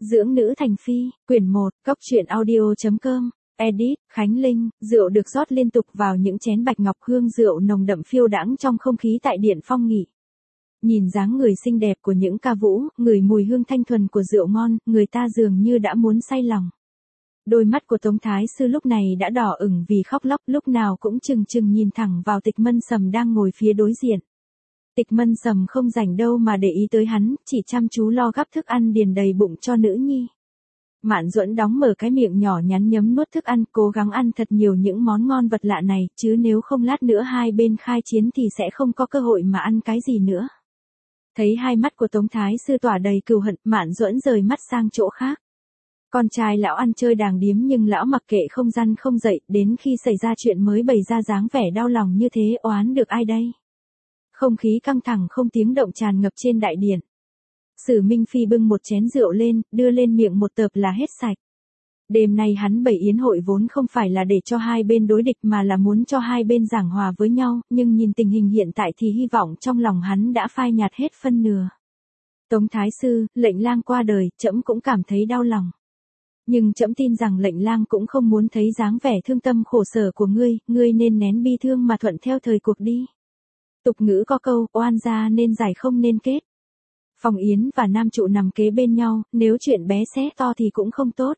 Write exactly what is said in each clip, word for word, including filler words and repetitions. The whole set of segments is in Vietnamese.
Dưỡng nữ thành phi, quyển một, cốc truyện audio.com, edit, Khánh Linh, rượu được rót liên tục vào những chén bạch ngọc, hương rượu nồng đậm phiêu đãng trong không khí tại điện phong nghị. Nhìn dáng người xinh đẹp của những ca vũ, ngửi mùi hương thanh thuần của rượu ngon, người ta dường như đã muốn say lòng. Đôi mắt của Tống Thái Sư lúc này đã đỏ ửng vì khóc lóc, lúc nào cũng trừng trừng nhìn thẳng vào Tịch Mân Sầm đang ngồi phía đối diện. Tịch Mân Sầm không rảnh đâu mà để ý tới hắn, chỉ chăm chú lo gắp thức ăn điền đầy bụng cho nữ nhi. Mạn Duẫn đóng mở cái miệng nhỏ nhắn nhấm nuốt thức ăn, cố gắng ăn thật nhiều những món ngon vật lạ này, chứ nếu không lát nữa hai bên khai chiến thì sẽ không có cơ hội mà ăn cái gì nữa. Thấy hai mắt của Tống Thái Sư tỏa đầy cừu hận, Mạn Duẫn rời mắt sang chỗ khác. Con trai lão ăn chơi đàng điếm nhưng lão mặc kệ không răn không dậy, đến khi xảy ra chuyện mới bày ra dáng vẻ đau lòng như thế, oán được ai đây? Không khí căng thẳng không tiếng động tràn ngập trên đại điện. Sử Minh Phi bưng một chén rượu lên, đưa lên miệng một tợp là hết sạch. Đêm nay hắn bày yến hội vốn không phải là để cho hai bên đối địch mà là muốn cho hai bên giảng hòa với nhau, nhưng nhìn tình hình hiện tại thì hy vọng trong lòng hắn đã phai nhạt hết phân nửa. Tống Thái Sư, lệnh lang qua đời, trẫm cũng cảm thấy đau lòng. Nhưng trẫm tin rằng lệnh lang cũng không muốn thấy dáng vẻ thương tâm khổ sở của ngươi, ngươi nên nén bi thương mà thuận theo thời cuộc đi. Tục ngữ có câu, oan gia nên giải không nên kết. Phòng yến và nam trụ nằm kế bên nhau, nếu chuyện bé xé to thì cũng không tốt.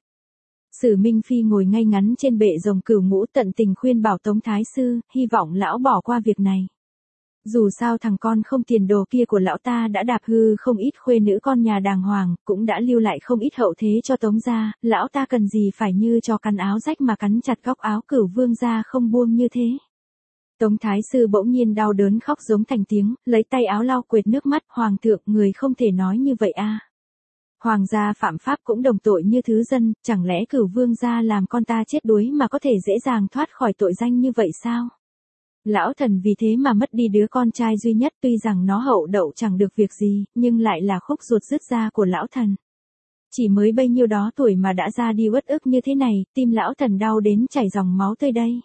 Sử Minh Phi ngồi ngay ngắn trên bệ rồng cửu ngũ, tận tình khuyên bảo Tống Thái Sư, hy vọng lão bỏ qua việc này. Dù sao thằng con không tiền đồ kia của lão ta đã đạp hư không ít khuê nữ con nhà đàng hoàng, cũng đã lưu lại không ít hậu thế cho Tống gia, lão ta cần gì phải như cho cắn áo rách mà cắn chặt góc áo Cửu Vương gia không buông như thế. Tống Thái Sư bỗng nhiên đau đớn khóc giống thành tiếng, lấy tay áo lau quệt nước mắt, hoàng thượng, người không thể nói như vậy a. Hoàng gia phạm pháp cũng đồng tội như thứ dân, chẳng lẽ Cửu Vương gia làm con ta chết đuối mà có thể dễ dàng thoát khỏi tội danh như vậy sao? Lão thần vì thế mà mất đi đứa con trai duy nhất, tuy rằng nó hậu đậu chẳng được việc gì, nhưng lại là khúc ruột rứt ra của lão thần. Chỉ mới bấy nhiêu đó tuổi mà đã ra đi uất ức như thế này, tim lão thần đau đến chảy dòng máu tươi đây.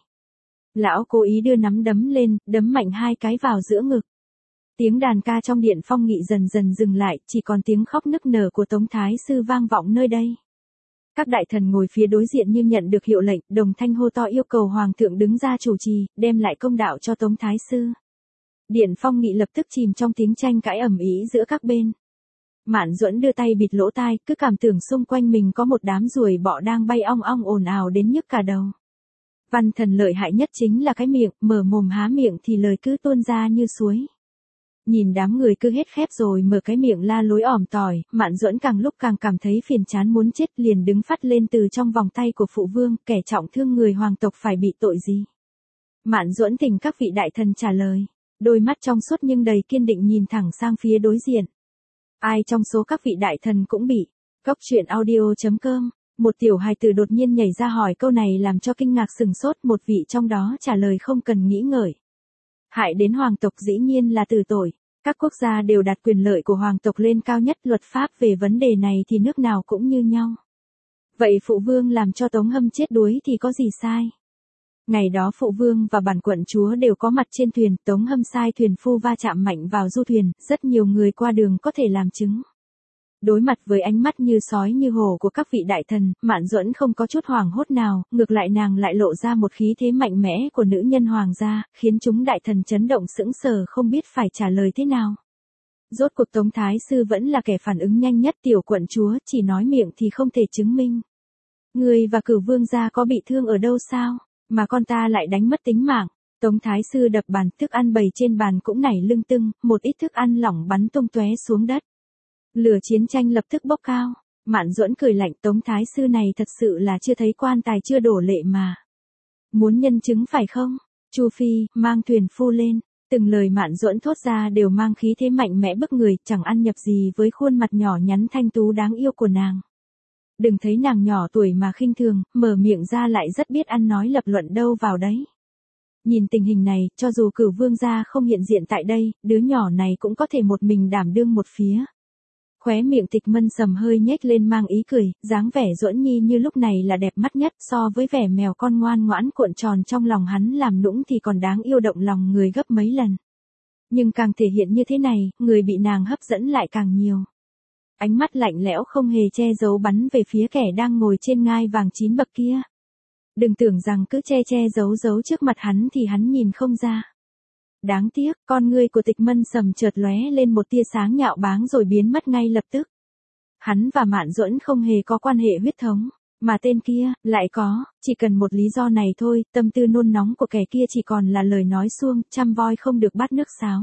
Lão cố ý đưa nắm đấm lên, đấm mạnh hai cái vào giữa ngực. Tiếng đàn ca trong điện phong nghị dần dần dừng lại, chỉ còn tiếng khóc nức nở của Tống Thái Sư vang vọng nơi đây. Các đại thần ngồi phía đối diện như nhận được hiệu lệnh, đồng thanh hô to yêu cầu hoàng thượng đứng ra chủ trì, đem lại công đạo cho Tống Thái Sư. Điện phong nghị lập tức chìm trong tiếng tranh cãi ầm ĩ giữa các bên. Mạn Duẫn đưa tay bịt lỗ tai, cứ cảm tưởng xung quanh mình có một đám ruồi bọ đang bay ong ong ồn ào đến nhức cả đầu. Văn thần lợi hại nhất chính là cái miệng, mở mồm há miệng thì lời cứ tuôn ra như suối. Nhìn đám người cứ hết khép rồi mở cái miệng la lối ỏm tỏi, Mạn Duẫn càng lúc càng cảm thấy phiền chán muốn chết, liền đứng phắt lên từ trong vòng tay của phụ vương, kẻ trọng thương người hoàng tộc phải bị tội gì? Mạn Duẫn thỉnh các vị đại thần trả lời, đôi mắt trong suốt nhưng đầy kiên định nhìn thẳng sang phía đối diện. Ai trong số các vị đại thần cũng bị. Cốc truyện audio.com, một tiểu hài tử đột nhiên nhảy ra hỏi câu này làm cho kinh ngạc sừng sốt, một vị trong đó trả lời không cần nghĩ ngợi. Hại đến hoàng tộc dĩ nhiên là tử tội. Các quốc gia đều đặt quyền lợi của hoàng tộc lên cao nhất, luật pháp về vấn đề này thì nước nào cũng như nhau. Vậy phụ vương làm cho Tống Hâm chết đuối thì có gì sai? Ngày đó phụ vương và bản quận chúa đều có mặt trên thuyền, Tống Hâm sai thuyền phu va chạm mạnh vào du thuyền, rất nhiều người qua đường có thể làm chứng. Đối mặt với ánh mắt như sói như hổ của các vị đại thần, Mạn Duẫn không có chút hoảng hốt nào, ngược lại nàng lại lộ ra một khí thế mạnh mẽ của nữ nhân hoàng gia, khiến chúng đại thần chấn động sững sờ không biết phải trả lời thế nào. Rốt cuộc Tống Thái Sư vẫn là kẻ phản ứng nhanh nhất, tiểu quận chúa chỉ nói miệng thì không thể chứng minh. Người và Cửu Vương gia có bị thương ở đâu sao, mà con ta lại đánh mất tính mạng? Tống Thái Sư đập bàn, thức ăn bày trên bàn cũng nảy lưng tưng, một ít thức ăn lỏng bắn tung tóe xuống đất. Lửa chiến tranh lập tức bốc cao. Mạn Duẫn cười lạnh, Tống Thái Sư này thật sự là chưa thấy quan tài chưa đổ lệ mà. Muốn nhân chứng phải không? Chu Phi, mang thuyền phu lên. Từng lời Mạn Duẫn thốt ra đều mang khí thế mạnh mẽ bức người, chẳng ăn nhập gì với khuôn mặt nhỏ nhắn thanh tú đáng yêu của nàng. Đừng thấy nàng nhỏ tuổi mà khinh thường, mở miệng ra lại rất biết ăn nói lập luận đâu vào đấy. Nhìn tình hình này, cho dù Cửu Vương gia không hiện diện tại đây, đứa nhỏ này cũng có thể một mình đảm đương một phía. Khóe miệng Tịch Mân Sầm hơi nhếch lên mang ý cười, dáng vẻ Duẫn Nhi như lúc này là đẹp mắt nhất, so với vẻ mèo con ngoan ngoãn cuộn tròn trong lòng hắn làm nũng thì còn đáng yêu động lòng người gấp mấy lần. Nhưng càng thể hiện như thế này, người bị nàng hấp dẫn lại càng nhiều. ánh mắt lạnh lẽo không hề che giấu bắn về phía kẻ đang ngồi trên ngai vàng chín bậc kia. Đừng tưởng rằng cứ che che giấu giấu trước mặt hắn thì hắn nhìn không ra. Đáng tiếc, con ngươi của Tịch Mân Sầm chợt lóe lên một tia sáng nhạo báng rồi biến mất ngay lập tức. Hắn và Mạn Duẫn không hề có quan hệ huyết thống, mà tên kia, lại có, chỉ cần một lý do này thôi, tâm tư nôn nóng của kẻ kia chỉ còn là lời nói suông, trăm voi không được bắt nước sáo.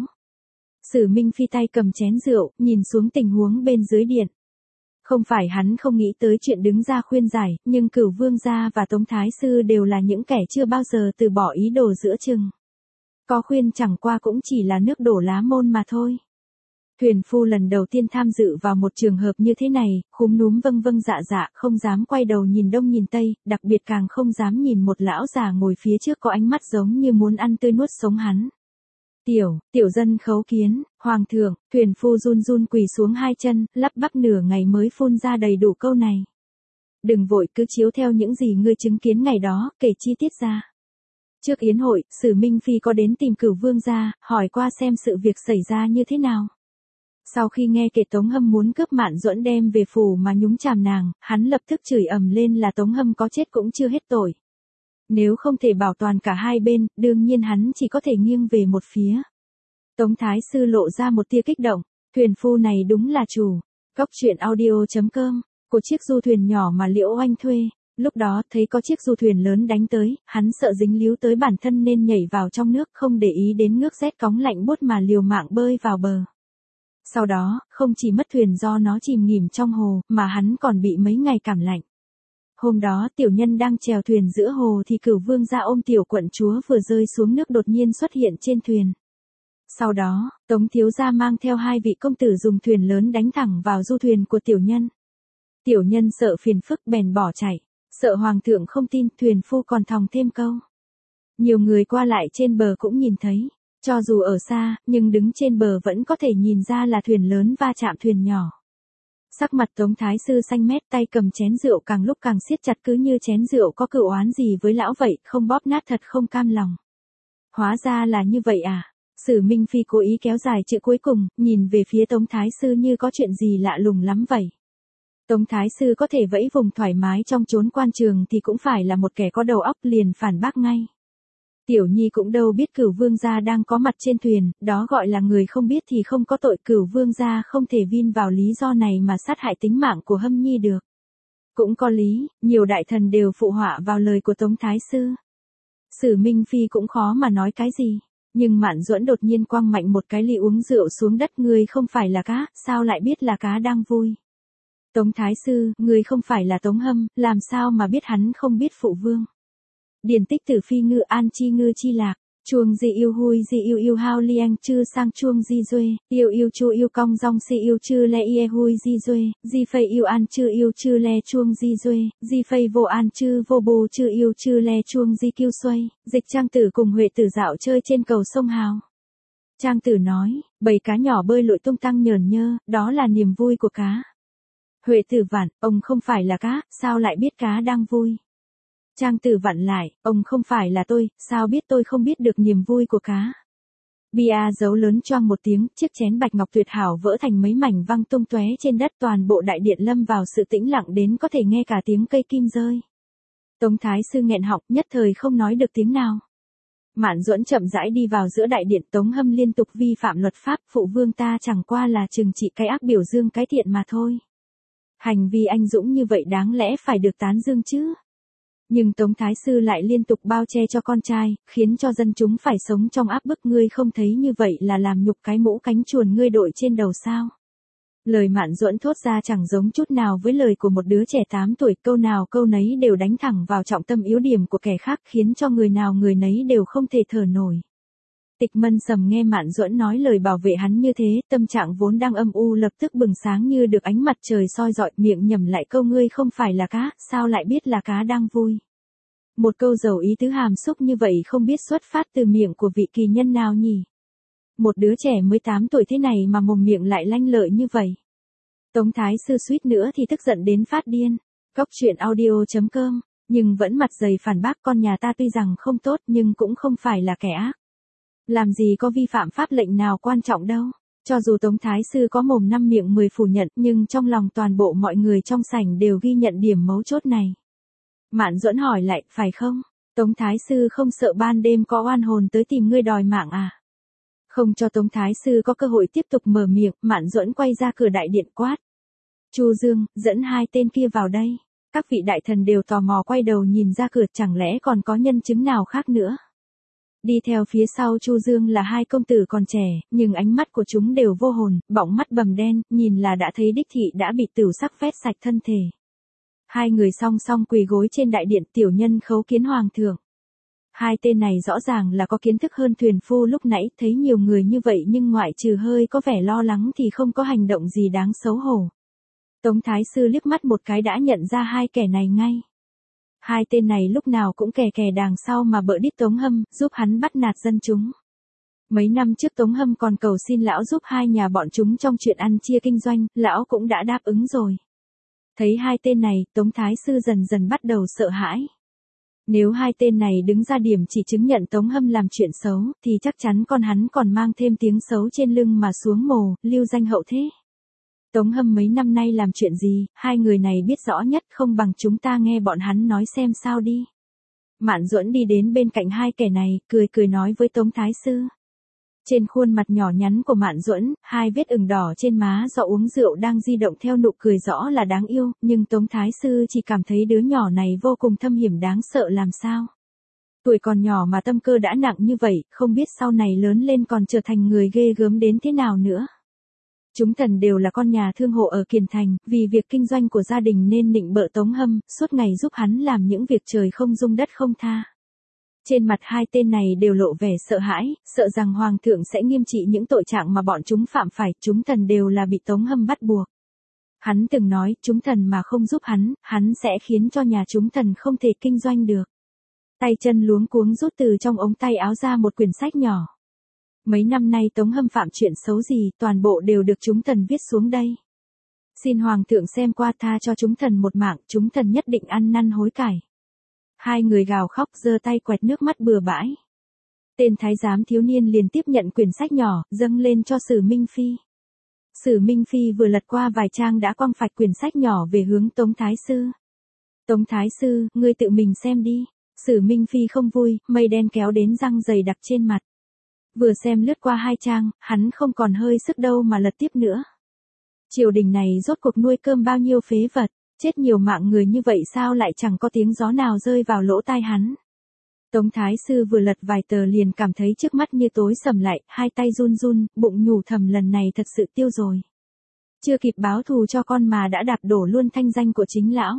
Sử Minh Phi tay cầm chén rượu, nhìn xuống tình huống bên dưới điện. Không phải hắn không nghĩ tới chuyện đứng ra khuyên giải, nhưng Cửu Vương gia và Tống Thái Sư đều là những kẻ chưa bao giờ từ bỏ ý đồ giữa chừng. Có khuyên chẳng qua cũng chỉ là nước đổ lá môn mà thôi. Thuyền phu lần đầu tiên tham dự vào một trường hợp như thế này, khúm núm vâng vâng dạ dạ, không dám quay đầu nhìn đông nhìn tây, đặc biệt càng không dám nhìn một lão già ngồi phía trước có ánh mắt giống như muốn ăn tươi nuốt sống hắn. Tiểu, tiểu dân khấu kiến, hoàng thượng, thuyền phu run run quỳ xuống hai chân, lắp bắp nửa ngày mới phun ra đầy đủ câu này. Đừng vội, cứ chiếu theo những gì ngươi chứng kiến ngày đó, kể chi tiết ra. Trước yến hội, Sử Minh Phi có đến tìm Cửu Vương gia, hỏi qua xem sự việc xảy ra như thế nào. Sau khi nghe kể Tống Hâm muốn cướp Mạn Duẫn đem về phủ mà nhúng chàm nàng, hắn lập tức chửi ầm lên là Tống Hâm có chết cũng chưa hết tội. Nếu không thể bảo toàn cả hai bên, đương nhiên hắn chỉ có thể nghiêng về một phía. Tống Thái Sư lộ ra một tia kích động, thuyền phu này đúng là chủ. Góc truyện audio chấm com, của chiếc du thuyền nhỏ mà Liễu Oanh thuê. Lúc đó thấy có chiếc du thuyền lớn đánh tới, hắn sợ dính líu tới bản thân nên nhảy vào trong nước không để ý đến ngước rét cóng lạnh buốt mà liều mạng bơi vào bờ. Sau đó, không chỉ mất thuyền do nó chìm nghỉm trong hồ, mà hắn còn bị mấy ngày cảm lạnh. Hôm đó tiểu nhân đang chèo thuyền giữa hồ thì Cửu Vương gia ôm tiểu quận chúa vừa rơi xuống nước đột nhiên xuất hiện trên thuyền. Sau đó, Tống thiếu gia mang theo hai vị công tử dùng thuyền lớn đánh thẳng vào du thuyền của tiểu nhân. Tiểu nhân sợ phiền phức bèn bỏ chạy, sợ hoàng thượng không tin, thuyền phu còn thòng thêm câu. Nhiều người qua lại trên bờ cũng nhìn thấy, cho dù ở xa, nhưng đứng trên bờ vẫn có thể nhìn ra là thuyền lớn va chạm thuyền nhỏ. Sắc mặt Tống Thái Sư xanh mét, tay cầm chén rượu càng lúc càng siết chặt cứ như chén rượu có cựu oán gì với lão vậy, không bóp nát thật không cam lòng. Hóa ra là như vậy à? Sử Minh Phi cố ý kéo dài chữ cuối cùng, nhìn về phía Tống Thái Sư như có chuyện gì lạ lùng lắm vậy. Tống Thái Sư có thể vẫy vùng thoải mái trong chốn quan trường thì cũng phải là một kẻ có đầu óc, liền phản bác ngay. Tiểu nhi cũng đâu biết Cửu Vương gia đang có mặt trên thuyền, đó gọi là người không biết thì không có tội, Cửu Vương gia không thể vin vào lý do này mà sát hại tính mạng của Hâm nhi được. Cũng có lý, nhiều đại thần đều phụ họa vào lời của Tống Thái Sư. Sử Minh Phi cũng khó mà nói cái gì, nhưng Mạn Duẫn đột nhiên quăng mạnh một cái ly uống rượu xuống đất, ngươi không phải là cá, sao lại biết là cá đang vui? Tống Thái Sư, ngươi không phải là Tống Hâm, làm sao mà biết hắn không biết phụ vương? Điển tích tử phi ngư an chi ngư chi lạc, chuông di yêu hui di yêu yêu hao liang chư sang chuông di duê, yêu yêu chu yêu cong rong si yêu chư le ie hui di duê, di phây yêu an chư yêu chư le chuông di duê, di phây vô an chư vô bù chư yêu chư le chuông di kiêu xoay. Dịch Trang Tử cùng Huệ Tử dạo chơi trên cầu sông Hào. Trang Tử nói, bầy cá nhỏ bơi lội tung tăng nhờn nhơ, đó là niềm vui của cá. Huệ Tử vặn, ông không phải là cá, sao lại biết cá đang vui? Trang Tử vặn lại, ông không phải là tôi, sao biết tôi không biết được niềm vui của cá? Bia dấu lớn choang một tiếng, chiếc chén bạch ngọc tuyệt hảo vỡ thành mấy mảnh văng tung tóe trên đất, toàn bộ đại điện lâm vào sự tĩnh lặng đến có thể nghe cả tiếng cây kim rơi. Tống Thái Sư nghẹn họng, nhất thời không nói được tiếng nào. Mạn Duẫn chậm rãi đi vào giữa đại điện, Tống Hâm liên tục vi phạm luật pháp, phụ vương ta chẳng qua là trừng trị cái ác biểu dương cái thiện mà thôi. Hành vi anh dũng như vậy đáng lẽ phải được tán dương chứ. Nhưng Tống Thái Sư lại liên tục bao che cho con trai, khiến cho dân chúng phải sống trong áp bức, ngươi không thấy như vậy là làm nhục cái mũ cánh chuồn ngươi đội trên đầu sao? Lời Mạn Duẫn thốt ra chẳng giống chút nào với lời của một đứa trẻ tám tuổi, câu nào câu nấy đều đánh thẳng vào trọng tâm yếu điểm của kẻ khác, khiến cho người nào người nấy đều không thể thở nổi. Tịch Mân Sầm nghe Mạn Duẫn nói lời bảo vệ hắn như thế, tâm trạng vốn đang âm u lập tức bừng sáng như được ánh mặt trời soi rọi, miệng nhẩm lại câu ngươi không phải là cá, sao lại biết là cá đang vui. Một câu giàu ý tứ hàm xúc như vậy không biết xuất phát từ miệng của vị kỳ nhân nào nhỉ? Một đứa trẻ mới tám tuổi thế này mà mồm miệng lại lanh lợi như vậy. Tống Thái Sư suýt nữa thì tức giận đến phát điên. Góc truyện audio chấm com, nhưng vẫn mặt dày phản bác, con nhà ta tuy rằng không tốt nhưng cũng không phải là kẻ ác. Làm gì có vi phạm pháp lệnh nào quan trọng đâu. Cho dù Tống Thái Sư có mồm năm miệng mười phủ nhận, nhưng trong lòng toàn bộ mọi người trong sảnh đều ghi nhận điểm mấu chốt này. Mạn Duẫn hỏi lại, phải không? Tống Thái Sư không sợ ban đêm có oan hồn tới tìm ngươi đòi mạng à? Không cho Tống Thái Sư có cơ hội tiếp tục mở miệng, Mạn Duẫn quay ra cửa đại điện quát. Chu Dương, dẫn hai tên kia vào đây. Các vị đại thần đều tò mò quay đầu nhìn ra cửa, chẳng lẽ còn có nhân chứng nào khác nữa. Đi theo phía sau Chu Dương là hai công tử còn trẻ, nhưng ánh mắt của chúng đều vô hồn, bọng mắt bầm đen, nhìn là đã thấy đích thị đã bị tửu sắc vét sạch thân thể. Hai người song song quỳ gối trên đại điện, tiểu nhân khấu kiến hoàng thượng. Hai tên này rõ ràng là có kiến thức hơn thuyền phu lúc nãy, thấy nhiều người như vậy nhưng ngoại trừ hơi có vẻ lo lắng thì không có hành động gì đáng xấu hổ. Tống Thái Sư liếc mắt một cái đã nhận ra hai kẻ này ngay. Hai tên này lúc nào cũng kè kè đằng sau mà bợ đít Tống Hâm, giúp hắn bắt nạt dân chúng. Mấy năm trước Tống Hâm còn cầu xin lão giúp hai nhà bọn chúng trong chuyện ăn chia kinh doanh, lão cũng đã đáp ứng rồi. Thấy hai tên này, Tống Thái Sư dần dần bắt đầu sợ hãi. Nếu hai tên này đứng ra điểm chỉ chứng nhận Tống Hâm làm chuyện xấu, thì chắc chắn con hắn còn mang thêm tiếng xấu trên lưng mà xuống mồ, lưu danh hậu thế. Tống Hâm mấy năm nay làm chuyện gì, hai người này biết rõ nhất, không bằng chúng ta nghe bọn hắn nói xem sao đi. Mạn Duẫn đi đến bên cạnh hai kẻ này, cười cười nói với Tống Thái Sư. Trên khuôn mặt nhỏ nhắn của Mạn Duẫn, hai vết ửng đỏ trên má do uống rượu đang di động theo nụ cười rõ là đáng yêu, nhưng Tống Thái Sư chỉ cảm thấy đứa nhỏ này vô cùng thâm hiểm đáng sợ làm sao. Tuổi còn nhỏ mà tâm cơ đã nặng như vậy, không biết sau này lớn lên còn trở thành người ghê gớm đến thế nào nữa. Chúng thần đều là con nhà thương hộ ở Kiền Thành, vì việc kinh doanh của gia đình nên nịnh bợ Tống Hâm, suốt ngày giúp hắn làm những việc trời không dung đất không tha. Trên mặt hai tên này đều lộ vẻ sợ hãi, sợ rằng Hoàng thượng sẽ nghiêm trị những tội trạng mà bọn chúng phạm phải, chúng thần đều là bị Tống Hâm bắt buộc. Hắn từng nói, chúng thần mà không giúp hắn, hắn sẽ khiến cho nhà chúng thần không thể kinh doanh được. Tay chân luống cuống rút từ trong ống tay áo ra một quyển sách nhỏ. Mấy năm nay Tống Hâm phạm chuyện xấu gì, toàn bộ đều được chúng thần viết xuống đây. Xin Hoàng thượng xem qua tha cho chúng thần một mạng, chúng thần nhất định ăn năn hối cải. Hai người gào khóc giơ tay quẹt nước mắt bừa bãi. Tên thái giám thiếu niên liền tiếp nhận quyển sách nhỏ, dâng lên cho Sử Minh Phi. Sử Minh Phi vừa lật qua vài trang đã quăng phạch quyển sách nhỏ về hướng Tống Thái Sư. Tống Thái Sư, ngươi tự mình xem đi. Sử Minh Phi không vui, mây đen kéo đến răng dày đặc trên mặt. Vừa xem lướt qua hai trang, hắn không còn hơi sức đâu mà lật tiếp nữa. Triều đình này rốt cuộc nuôi cơm bao nhiêu phế vật, chết nhiều mạng người như vậy sao lại chẳng có tiếng gió nào rơi vào lỗ tai hắn. Tống Thái Sư vừa lật vài tờ liền cảm thấy trước mắt như tối sầm lại, hai tay run run, bụng nhủ thầm lần này thật sự tiêu rồi. Chưa kịp báo thù cho con mà đã đạp đổ luôn thanh danh của chính lão.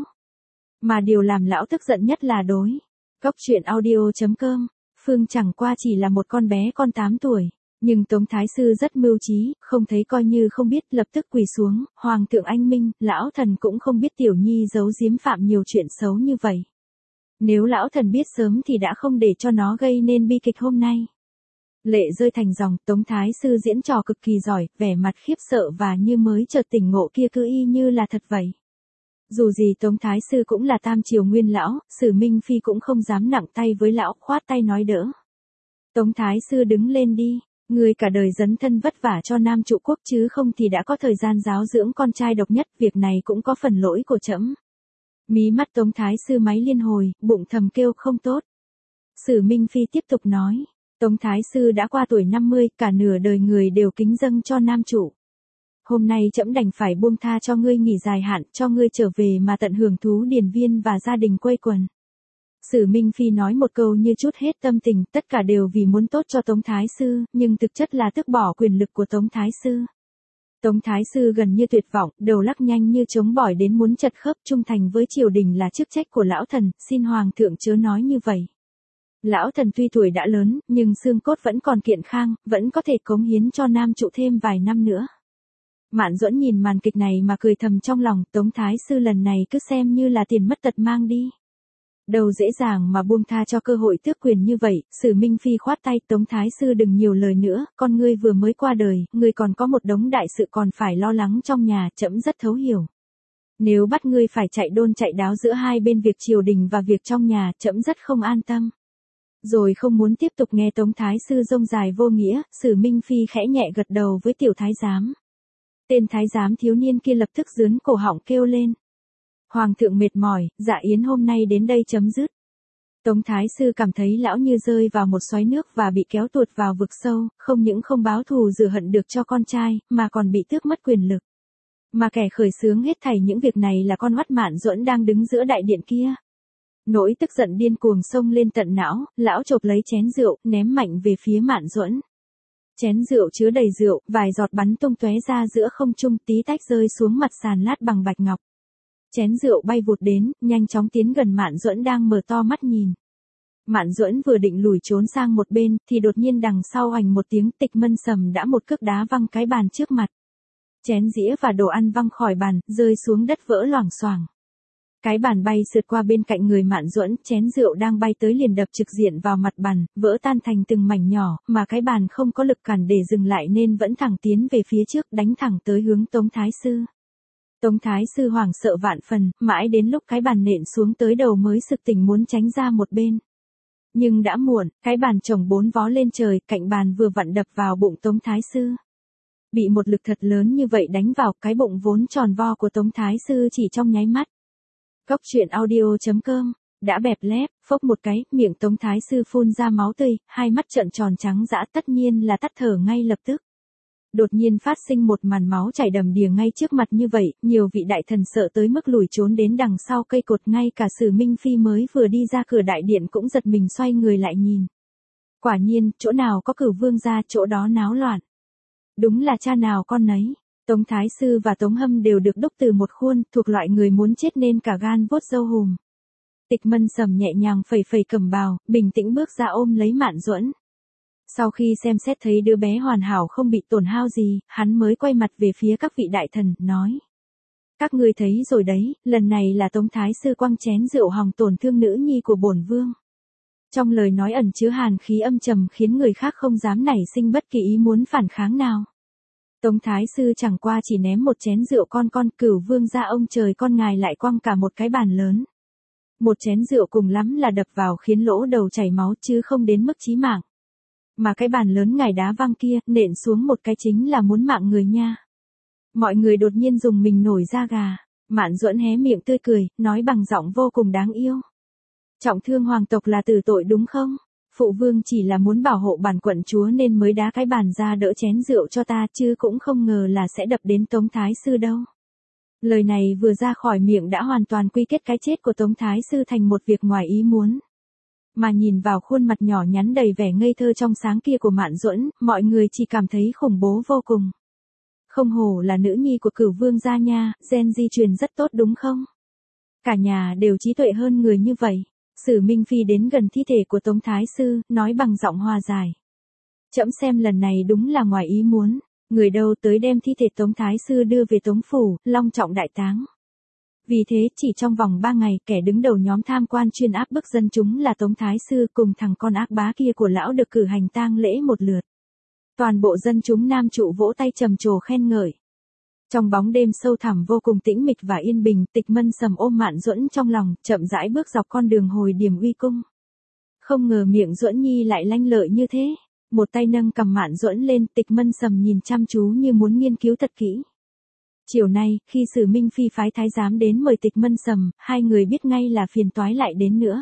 Mà điều làm lão tức giận nhất là đối. Góc truyện audio chấm com, Phương chẳng qua chỉ là một con bé con tám tuổi. Nhưng Tống Thái Sư rất mưu trí, không thấy coi như không biết, lập tức quỳ xuống, Hoàng thượng anh minh, lão thần cũng không biết tiểu nhi giấu giếm phạm nhiều chuyện xấu như vậy. Nếu lão thần biết sớm thì đã không để cho nó gây nên bi kịch hôm nay. Lệ rơi thành dòng, Tống Thái Sư diễn trò cực kỳ giỏi, vẻ mặt khiếp sợ và như mới chợt tỉnh ngộ kia cứ y như là thật vậy. Dù gì Tống Thái Sư cũng là tam triều nguyên lão, Sử Minh Phi cũng không dám nặng tay với lão, khoát tay nói đỡ. Tống Thái Sư đứng lên đi. Ngươi cả đời dấn thân vất vả cho Nam Trụ Quốc chứ không thì đã có thời gian giáo dưỡng con trai độc nhất, việc này cũng có phần lỗi của trẫm. Mí mắt Tống Thái Sư máy liên hồi, bụng thầm kêu không tốt. Sử Minh Phi tiếp tục nói, Tống Thái Sư đã qua tuổi năm mươi, cả nửa đời người đều kính dâng cho Nam Trụ. Hôm nay trẫm đành phải buông tha cho ngươi nghỉ dài hạn, cho ngươi trở về mà tận hưởng thú điền viên và gia đình quây quần. Sử Minh Phi nói một câu như chút hết tâm tình, tất cả đều vì muốn tốt cho Tống Thái Sư, nhưng thực chất là tước bỏ quyền lực của Tống Thái Sư. Tống Thái Sư gần như tuyệt vọng, đầu lắc nhanh như trống bỏi đến muốn chật khớp, trung thành với triều đình là chức trách của lão thần, xin Hoàng thượng chớ nói như vậy. Lão thần tuy tuổi đã lớn, nhưng xương cốt vẫn còn kiện khang, vẫn có thể cống hiến cho Nam Trụ thêm vài năm nữa. Mạn Duẫn nhìn màn kịch này mà cười thầm trong lòng, Tống Thái Sư lần này cứ xem như là tiền mất tật mang đi. Đâu dễ dàng mà buông tha cho cơ hội tước quyền như vậy, Sử Minh Phi khoát tay, Tống Thái Sư đừng nhiều lời nữa, con ngươi vừa mới qua đời, ngươi còn có một đống đại sự còn phải lo lắng trong nhà, trẫm rất thấu hiểu. Nếu bắt ngươi phải chạy đôn chạy đáo giữa hai bên việc triều đình và việc trong nhà, trẫm rất không an tâm. Rồi không muốn tiếp tục nghe Tống Thái Sư rông dài vô nghĩa, Sử Minh Phi khẽ nhẹ gật đầu với tiểu thái giám. Tên thái giám thiếu niên kia lập tức dướn cổ họng kêu lên. Hoàng thượng mệt mỏi, dạ yến hôm nay đến đây chấm dứt. Tống Thái Sư cảm thấy lão như rơi vào một xoáy nước và bị kéo tuột vào vực sâu, không những không báo thù rửa hận được cho con trai, mà còn bị tước mất quyền lực. Mà kẻ khởi xướng hết thảy những việc này là con Hoắt Mạn Duẫn đang đứng giữa đại điện kia. Nỗi tức giận điên cuồng xông lên tận não, lão chộp lấy chén rượu, ném mạnh về phía Mạn Duẫn. Chén rượu chứa đầy rượu, vài giọt bắn tung tóe ra giữa không trung, tí tách rơi xuống mặt sàn lát bằng bạch ngọc. Chén rượu bay vụt đến, nhanh chóng tiến gần Mạn Duẫn đang mở to mắt nhìn. Mạn Duẫn vừa định lùi trốn sang một bên, thì đột nhiên đằng sau hoành một tiếng, Tịch Mân Sầm đã một cước đá văng cái bàn trước mặt. Chén dĩa và đồ ăn văng khỏi bàn, rơi xuống đất vỡ loảng xoảng. Cái bàn bay sượt qua bên cạnh người Mạn Duẫn, chén rượu đang bay tới liền đập trực diện vào mặt bàn, vỡ tan thành từng mảnh nhỏ, mà cái bàn không có lực cản để dừng lại nên vẫn thẳng tiến về phía trước, đánh thẳng tới hướng Tống Thái Sư. Tống Thái Sư hoảng sợ vạn phần, mãi đến lúc cái bàn nện xuống tới đầu mới sực tỉnh muốn tránh ra một bên. Nhưng đã muộn, cái bàn chồng bốn vó lên trời, cạnh bàn vừa vặn đập vào bụng Tống Thái Sư. Bị một lực thật lớn như vậy đánh vào, cái bụng vốn tròn vo của Tống Thái Sư chỉ trong nháy mắt. Cốc truyện audio chấm com, đã bẹp lép, phốc một cái, miệng Tống Thái Sư phun ra máu tươi, hai mắt trợn tròn trắng dã, tất nhiên là tắt thở ngay lập tức. Đột nhiên phát sinh một màn máu chảy đầm đìa ngay trước mặt như vậy, nhiều vị đại thần sợ tới mức lùi trốn đến đằng sau cây cột, ngay cả Sử Minh Phi mới vừa đi ra cửa đại điện cũng giật mình xoay người lại nhìn. Quả nhiên, chỗ nào có Cửu Vương gia chỗ đó náo loạn. Đúng là cha nào con nấy. Tống Thái Sư và Tống Hâm đều được đúc từ một khuôn, thuộc loại người muốn chết nên cả gan vuốt râu hùm. Tịch Mân Sầm nhẹ nhàng phẩy phẩy cẩm bào, bình tĩnh bước ra ôm lấy Mạn Duẫn. Sau khi xem xét thấy đứa bé hoàn hảo không bị tổn hao gì, hắn mới quay mặt về phía các vị đại thần, nói. Các ngươi thấy rồi đấy, lần này là Tống Thái Sư quăng chén rượu hòng tổn thương nữ nhi của bổn vương. Trong lời nói ẩn chứa hàn khí âm trầm khiến người khác không dám nảy sinh bất kỳ ý muốn phản kháng nào. Tống Thái Sư chẳng qua chỉ ném một chén rượu con con, Cửu Vương gia ông trời con ngài lại quăng cả một cái bàn lớn. Một chén rượu cùng lắm là đập vào khiến lỗ đầu chảy máu chứ không đến mức chí mạng. Mà cái bàn lớn ngài đá văng kia, nện xuống một cái chính là muốn mạng người nha. Mọi người đột nhiên dùng mình nổi da gà. Mạn Duẫn hé miệng tươi cười, nói bằng giọng vô cùng đáng yêu. Trọng thương hoàng tộc là tử tội đúng không? Phụ vương chỉ là muốn bảo hộ bản quận chúa nên mới đá cái bàn ra đỡ chén rượu cho ta, chứ cũng không ngờ là sẽ đập đến Tống Thái Sư đâu. Lời này vừa ra khỏi miệng đã hoàn toàn quy kết cái chết của Tống Thái Sư thành một việc ngoài ý muốn. Mà nhìn vào khuôn mặt nhỏ nhắn đầy vẻ ngây thơ trong sáng kia của Mạn Duẫn, mọi người chỉ cảm thấy khủng bố vô cùng. Không hổ là nữ nhi của Cửu Vương gia nha, gen di truyền rất tốt đúng không? Cả nhà đều trí tuệ hơn người như vậy. Sử Minh Phi đến gần thi thể của Tống Thái Sư, nói bằng giọng hòa giải. Trẫm xem lần này đúng là ngoài ý muốn, người đâu tới đem thi thể Tống Thái Sư đưa về Tống Phủ, long trọng đại táng. Vì thế, chỉ trong vòng ba ngày, kẻ đứng đầu nhóm tham quan chuyên áp bức dân chúng là Tống Thái Sư cùng thằng con ác bá kia của lão được cử hành tang lễ một lượt. Toàn bộ dân chúng Nam Trụ vỗ tay trầm trồ khen ngợi. Trong bóng đêm sâu thẳm vô cùng tĩnh mịch và yên bình, Tịch Mân Sầm ôm Mạn Duẫn trong lòng, chậm rãi bước dọc con đường hồi điểm uy cung. Không ngờ miệng Duẫn Nhi lại lanh lợi như thế. Một tay nâng cầm Mạn Duẫn lên, Tịch Mân Sầm nhìn chăm chú như muốn nghiên cứu thật kỹ. Chiều nay, khi Sử Minh Phi phái thái giám đến mời Tịch Mân Sầm, hai người biết ngay là phiền toái lại đến nữa.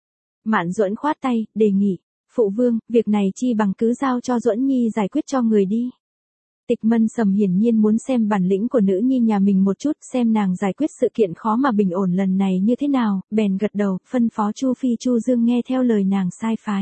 Mạn Duẫn khoát tay, đề nghị, phụ vương, việc này chi bằng cứ giao cho Duẫn Nhi giải quyết cho người đi. Tịch Mân Sầm hiển nhiên muốn xem bản lĩnh của nữ nhi nhà mình một chút, xem nàng giải quyết sự kiện khó mà bình ổn lần này như thế nào, bèn gật đầu, phân phó Chu Phi Chu Dương nghe theo lời nàng sai phái.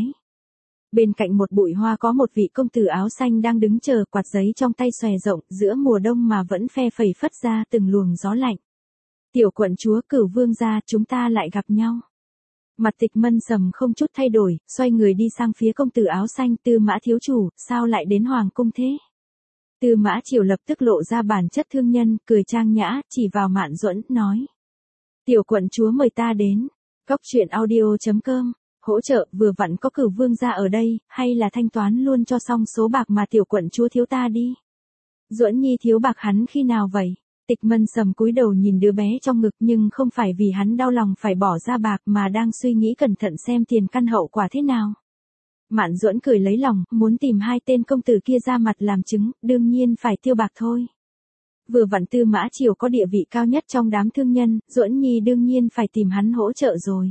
Bên cạnh một bụi hoa có một vị công tử áo xanh đang đứng chờ, quạt giấy trong tay xòe rộng, giữa mùa đông mà vẫn phe phẩy phất ra từng luồng gió lạnh. Tiểu quận chúa Cửu Vương gia, chúng ta lại gặp nhau. Mặt Tịch Mân Sầm không chút thay đổi, xoay người đi sang phía công tử áo xanh, Tư Mã thiếu chủ, sao lại đến hoàng cung thế? Tư Mã Triều lập tức lộ ra bản chất thương nhân, cười trang nhã, chỉ vào Mạn Duẫn, nói. Tiểu quận chúa mời ta đến. Cốc truyện audio chấm com, hỗ trợ, vừa vặn có Cửu Vương gia ở đây, hay là thanh toán luôn cho xong số bạc mà tiểu quận chúa thiếu ta đi. Duẫn Nhi thiếu bạc hắn khi nào vậy? Tịch Mân Sầm cúi đầu nhìn đứa bé trong ngực, nhưng không phải vì hắn đau lòng phải bỏ ra bạc mà đang suy nghĩ cẩn thận xem tiền căn hậu quả thế nào. Mạn Duẫn cười lấy lòng, muốn tìm hai tên công tử kia ra mặt làm chứng, đương nhiên phải tiêu bạc thôi. Vừa vặn Tư Mã Chiều có địa vị cao nhất trong đám thương nhân, Duẫn Nhi đương nhiên phải tìm hắn hỗ trợ rồi.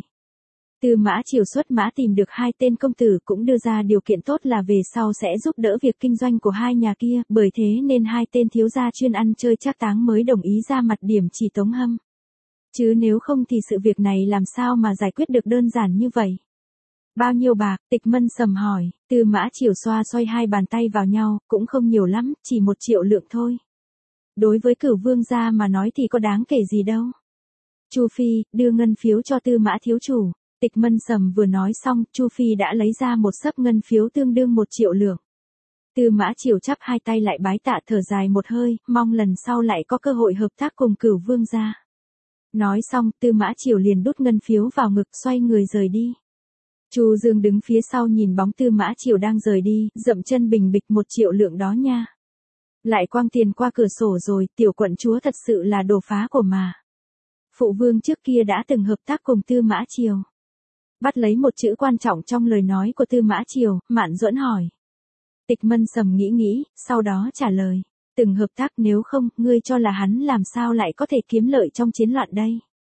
Tư Mã Chiều xuất mã tìm được hai tên công tử cũng đưa ra điều kiện tốt là về sau sẽ giúp đỡ việc kinh doanh của hai nhà kia, bởi thế nên hai tên thiếu gia chuyên ăn chơi trác táng mới đồng ý ra mặt điểm chỉ Tống Hâm. Chứ nếu không thì sự việc này làm sao mà giải quyết được đơn giản như vậy. Bao nhiêu bạc, Tịch Mân sầm hỏi, Tư Mã Chiều xoa xoay hai bàn tay vào nhau, cũng không nhiều lắm, chỉ một triệu lượng thôi. Đối với Cửu Vương gia mà nói thì có đáng kể gì đâu. Chu Phi, đưa ngân phiếu cho Tư Mã thiếu chủ. Tịch Mân sầm vừa nói xong, Chu Phi đã lấy ra một xấp ngân phiếu tương đương một triệu lượng. Tư Mã Chiều chắp hai tay lại bái tạ thở dài một hơi, mong lần sau lại có cơ hội hợp tác cùng Cửu Vương gia. Nói xong, Tư Mã Chiều liền đút ngân phiếu vào ngực xoay người rời đi. Chu Dương đứng phía sau nhìn bóng Tư Mã Chiều đang rời đi, dậm chân bình bịch một triệu lượng đó nha. Lại quăng tiền qua cửa sổ rồi, tiểu quận chúa thật sự là đồ phá của mà. Phụ vương trước kia đã từng hợp tác cùng Tư Mã Chiều. Bắt lấy một chữ quan trọng trong lời nói của Tư Mã Chiều, Mạn Duẫn hỏi. Tịch Mân sầm nghĩ nghĩ, sau đó trả lời. Từng hợp tác, nếu không, ngươi cho là hắn làm sao lại có thể kiếm lợi trong chiến loạn đây.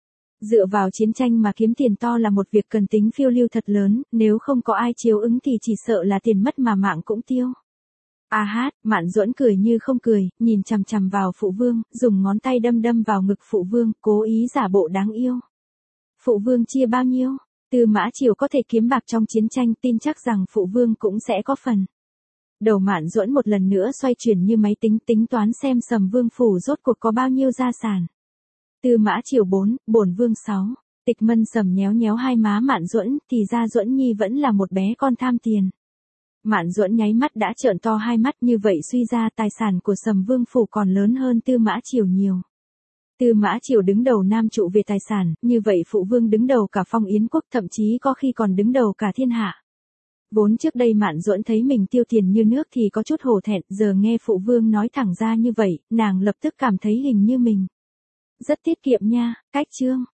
Dựa vào chiến tranh mà kiếm tiền to là một việc cần tính phiêu lưu thật lớn, nếu không có ai chiếu ứng thì chỉ sợ là tiền mất mà mạng cũng tiêu. A hát, Mạn Duẫn cười như không cười, nhìn chằm chằm vào phụ vương, dùng ngón tay đâm đâm vào ngực phụ vương, cố ý giả bộ đáng yêu. Phụ vương chia bao nhiêu? Tư Mã Chiều có thể kiếm bạc trong chiến tranh, tin chắc rằng phụ vương cũng sẽ có phần. Đầu Mạn Duẫn một lần nữa xoay chuyển như máy tính, tính toán xem Sầm Vương phủ rốt cuộc có bao nhiêu gia sản. Tư Mã Chiều bốn, bổn vương sáu. Tịch Mân sầm nhéo nhéo hai má Mạn Duẫn, thì ra Duẫn Nhi vẫn là một bé con tham tiền. Mạn Duẫn nháy mắt đã trợn to hai mắt, như vậy suy ra tài sản của Sầm Vương phủ còn lớn hơn Tư Mã Chiều nhiều. Tư Mã Chiều đứng đầu Nam trụ về tài sản, như vậy phụ vương đứng đầu cả Phong Yến quốc, thậm chí có khi còn đứng đầu cả thiên hạ. Vốn trước đây Mạn Duẫn thấy mình tiêu tiền như nước thì có chút hổ thẹn, giờ nghe phụ vương nói thẳng ra như vậy, nàng lập tức cảm thấy hình như mình rất tiết kiệm nha. Cách chương